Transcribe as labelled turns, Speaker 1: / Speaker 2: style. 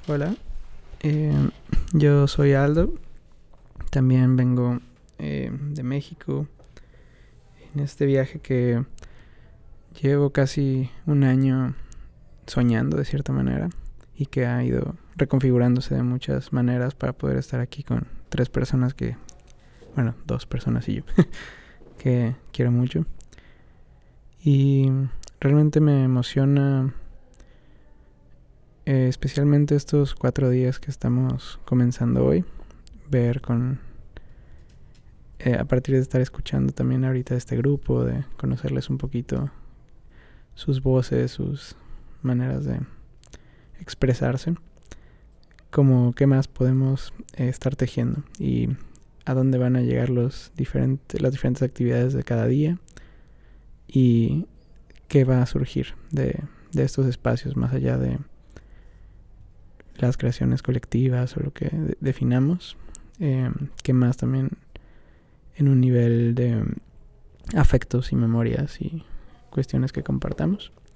Speaker 1: Hola, eh, yo soy Aldo, también vengo de México en este viaje que llevo casi un año soñando de cierta manera y que ha ido reconfigurándose de muchas maneras para poder estar aquí con dos personas y yo, que quiero mucho. Y realmente me emociona especialmente estos 4 días que estamos comenzando hoy, ver a partir de estar escuchando también ahorita este grupo, de conocerles un poquito sus voces, sus maneras de expresarse, como qué más podemos estar tejiendo y a dónde van a llegar las diferentes actividades de cada día y qué va a surgir de estos espacios más allá de las creaciones colectivas o lo que definamos, qué más también en un nivel de afectos y memorias y cuestiones que compartamos.